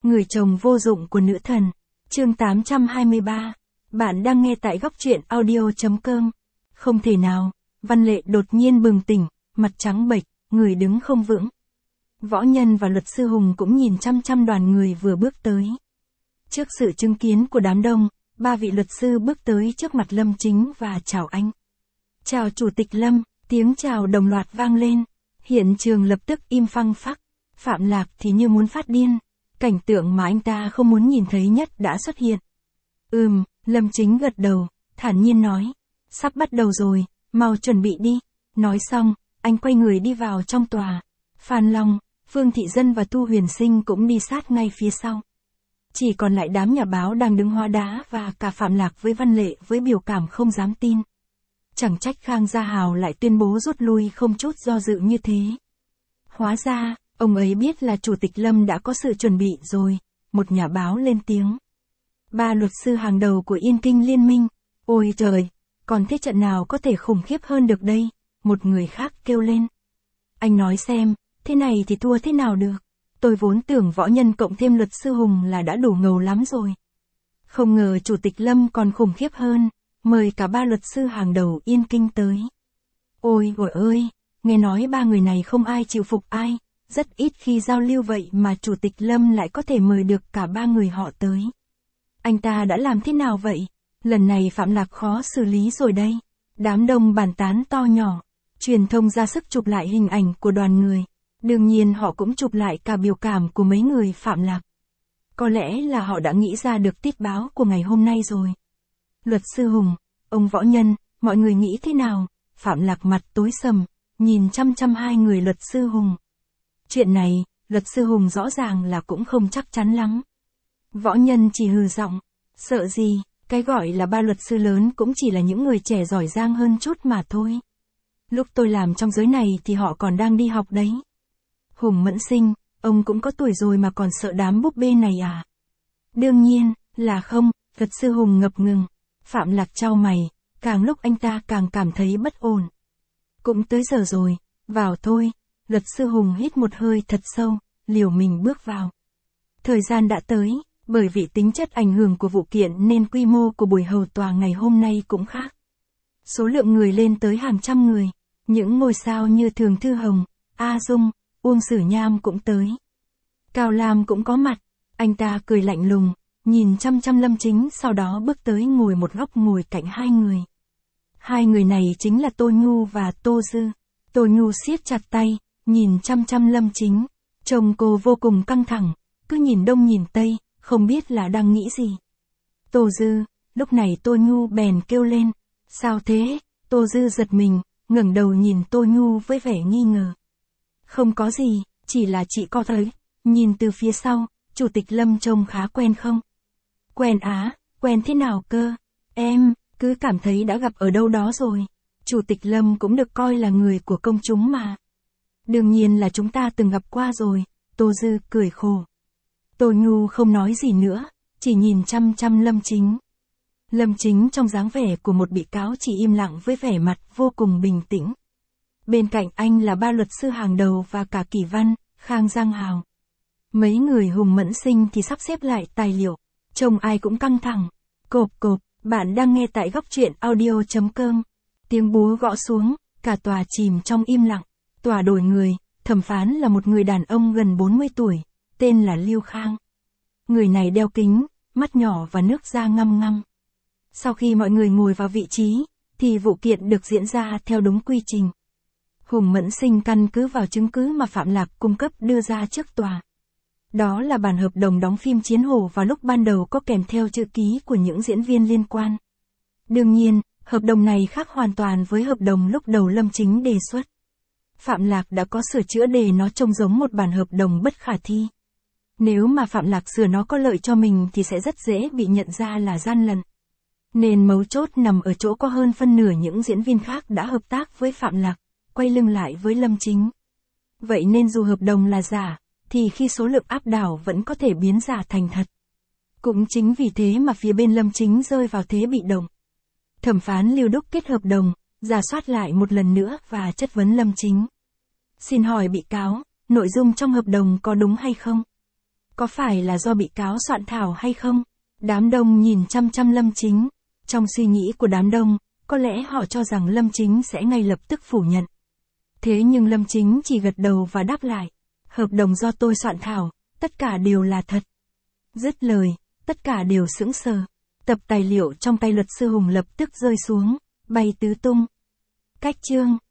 Người chồng vô dụng của nữ thần. Chương 823. Bạn đang nghe tại góc truyện audio.com. Không thể nào, Văn Lệ đột nhiên bừng tỉnh, mặt trắng bệch, người đứng không vững. Võ Nhân và luật sư Hùng cũng nhìn chăm chăm đoàn người vừa bước tới. Trước sự chứng kiến của đám đông, ba vị luật sư bước tới trước mặt Lâm Chính và chào anh. Chào Chủ tịch Lâm, tiếng chào đồng loạt vang lên. Hiện trường lập tức im phăng phắc. Phạm Lạc thì như muốn phát điên. Cảnh tượng mà anh ta không muốn nhìn thấy nhất đã xuất hiện. Lâm Chính gật đầu, thản nhiên nói. Sắp bắt đầu rồi, mau chuẩn bị đi. Nói xong, anh quay người đi vào trong tòa. Phan Long, Phương Thị Dân và Thu Huyền Sinh cũng đi sát ngay phía sau. Chỉ còn lại đám nhà báo đang đứng hóa đá và cả Phạm Lạc với Văn Lệ với biểu cảm không dám tin. Chẳng trách Khang Gia Hào lại tuyên bố rút lui không chút do dự như thế. Hóa ra, ông ấy biết là Chủ tịch Lâm đã có sự chuẩn bị rồi, một nhà báo lên tiếng. Ba luật sư hàng đầu của Yên Kinh Liên minh, ôi trời, còn thế trận nào có thể khủng khiếp hơn được đây, một người khác kêu lên. Anh nói xem, thế này thì thua thế nào được, tôi vốn tưởng Võ Nhân cộng thêm luật sư Hùng là đã đủ ngầu lắm rồi. Không ngờ Chủ tịch Lâm còn khủng khiếp hơn, mời cả ba luật sư hàng đầu Yên Kinh tới. Ôi ôi ơi, nghe nói ba người này không ai chịu phục ai. Rất ít khi giao lưu vậy mà Chủ tịch Lâm lại có thể mời được cả ba người họ tới. Anh ta đã làm thế nào vậy? Lần này Phạm Lạc khó xử lý rồi đây. Đám đông bàn tán to nhỏ. Truyền thông ra sức chụp lại hình ảnh của đoàn người. Đương nhiên họ cũng chụp lại cả biểu cảm của mấy người Phạm Lạc. Có lẽ là họ đã nghĩ ra được tiết báo của ngày hôm nay rồi. Luật sư Hùng, ông Võ Nhân, mọi người nghĩ thế nào? Phạm Lạc mặt tối sầm, nhìn chăm chăm hai người luật sư Hùng. Chuyện này, luật sư Hùng rõ ràng là cũng không chắc chắn lắm. Võ Nhân chỉ hừ giọng, sợ gì, cái gọi là ba luật sư lớn cũng chỉ là những người trẻ giỏi giang hơn chút mà thôi. Lúc tôi làm trong giới này thì họ còn đang đi học đấy. Hùng Mẫn Sinh, ông cũng có tuổi rồi mà còn sợ đám búp bê này à? Đương nhiên, là không, luật sư Hùng ngập ngừng. Phạm Lạc chau mày, càng lúc anh ta càng cảm thấy bất ổn. Cũng tới giờ rồi, vào thôi. Luật sư Hùng hít một hơi thật sâu, liều mình bước vào. Thời gian đã tới, bởi vì tính chất ảnh hưởng của vụ kiện nên quy mô của buổi hầu tòa ngày hôm nay cũng khác. Số lượng người lên tới hàng trăm người, những ngôi sao như Thường Thư Hồng, A Dung, Uông Sử Nham cũng tới. Cao Lam cũng có mặt, anh ta cười lạnh lùng, nhìn chăm chăm Lâm Chính sau đó bước tới ngồi một góc ngồi cạnh hai người. Hai người này chính là Tô Nhu và Tô Dư. Tô Nhu siết chặt tay, nhìn chăm chăm Lâm Chính, trông cô vô cùng căng thẳng, cứ nhìn đông nhìn tây, không biết là đang nghĩ gì. Tô Dư, lúc này Tô Nhu bèn kêu lên, sao thế? Tô Dư giật mình, ngẩng đầu nhìn Tô Nhu với vẻ nghi ngờ. Không có gì, chỉ là chị có thấy, nhìn từ phía sau, Chủ tịch Lâm trông khá quen không? Quen á, quen thế nào cơ? Em, cứ cảm thấy đã gặp ở đâu đó rồi. Chủ tịch Lâm cũng được coi là người của công chúng mà. Đương nhiên là chúng ta từng gặp qua rồi, Tô Dư cười khổ. Tô Nhu không nói gì nữa, chỉ nhìn chăm chăm Lâm Chính. Lâm Chính trong dáng vẻ của một bị cáo chỉ im lặng với vẻ mặt vô cùng bình tĩnh. Bên cạnh anh là ba luật sư hàng đầu và cả Kỳ Văn, Khang Giang Hào. Mấy người Hùng Mẫn Sinh thì sắp xếp lại tài liệu, trông ai cũng căng thẳng. Cộp cộp, bạn đang nghe tại góc truyện audio.com. Tiếng búa gõ xuống, cả tòa chìm trong im lặng. Tòa đổi người, thẩm phán là một người đàn ông gần 40 tuổi, tên là Lưu Khang. Người này đeo kính, mắt nhỏ và nước da ngăm ngăm. Sau khi mọi người ngồi vào vị trí, thì vụ kiện được diễn ra theo đúng quy trình. Hùng Mẫn Sinh căn cứ vào chứng cứ mà Phạm Lạc cung cấp đưa ra trước tòa. Đó là bản hợp đồng đóng phim Chiến Hổ vào lúc ban đầu có kèm theo chữ ký của những diễn viên liên quan. Đương nhiên, hợp đồng này khác hoàn toàn với hợp đồng lúc đầu Lâm Chính đề xuất. Phạm Lạc đã có sửa chữa để nó trông giống một bản hợp đồng bất khả thi. Nếu mà Phạm Lạc sửa nó có lợi cho mình thì sẽ rất dễ bị nhận ra là gian lận. Nên mấu chốt nằm ở chỗ có hơn phân nửa những diễn viên khác đã hợp tác với Phạm Lạc, quay lưng lại với Lâm Chính. Vậy nên dù hợp đồng là giả, thì khi số lượng áp đảo vẫn có thể biến giả thành thật. Cũng chính vì thế mà phía bên Lâm Chính rơi vào thế bị động. Thẩm phán Lưu Đúc kết hợp đồng, rà soát lại một lần nữa và chất vấn Lâm Chính. Xin hỏi bị cáo, nội dung trong hợp đồng có đúng hay không? Có phải là do bị cáo soạn thảo hay không? Đám đông nhìn chăm chăm Lâm Chính. Trong suy nghĩ của đám đông, có lẽ họ cho rằng Lâm Chính sẽ ngay lập tức phủ nhận. Thế nhưng Lâm Chính chỉ gật đầu và đáp lại. Hợp đồng do tôi soạn thảo, tất cả đều là thật. Dứt lời, tất cả đều sững sờ. Tập tài liệu trong tay luật sư Hùng lập tức rơi xuống, bay tứ tung. Cách chương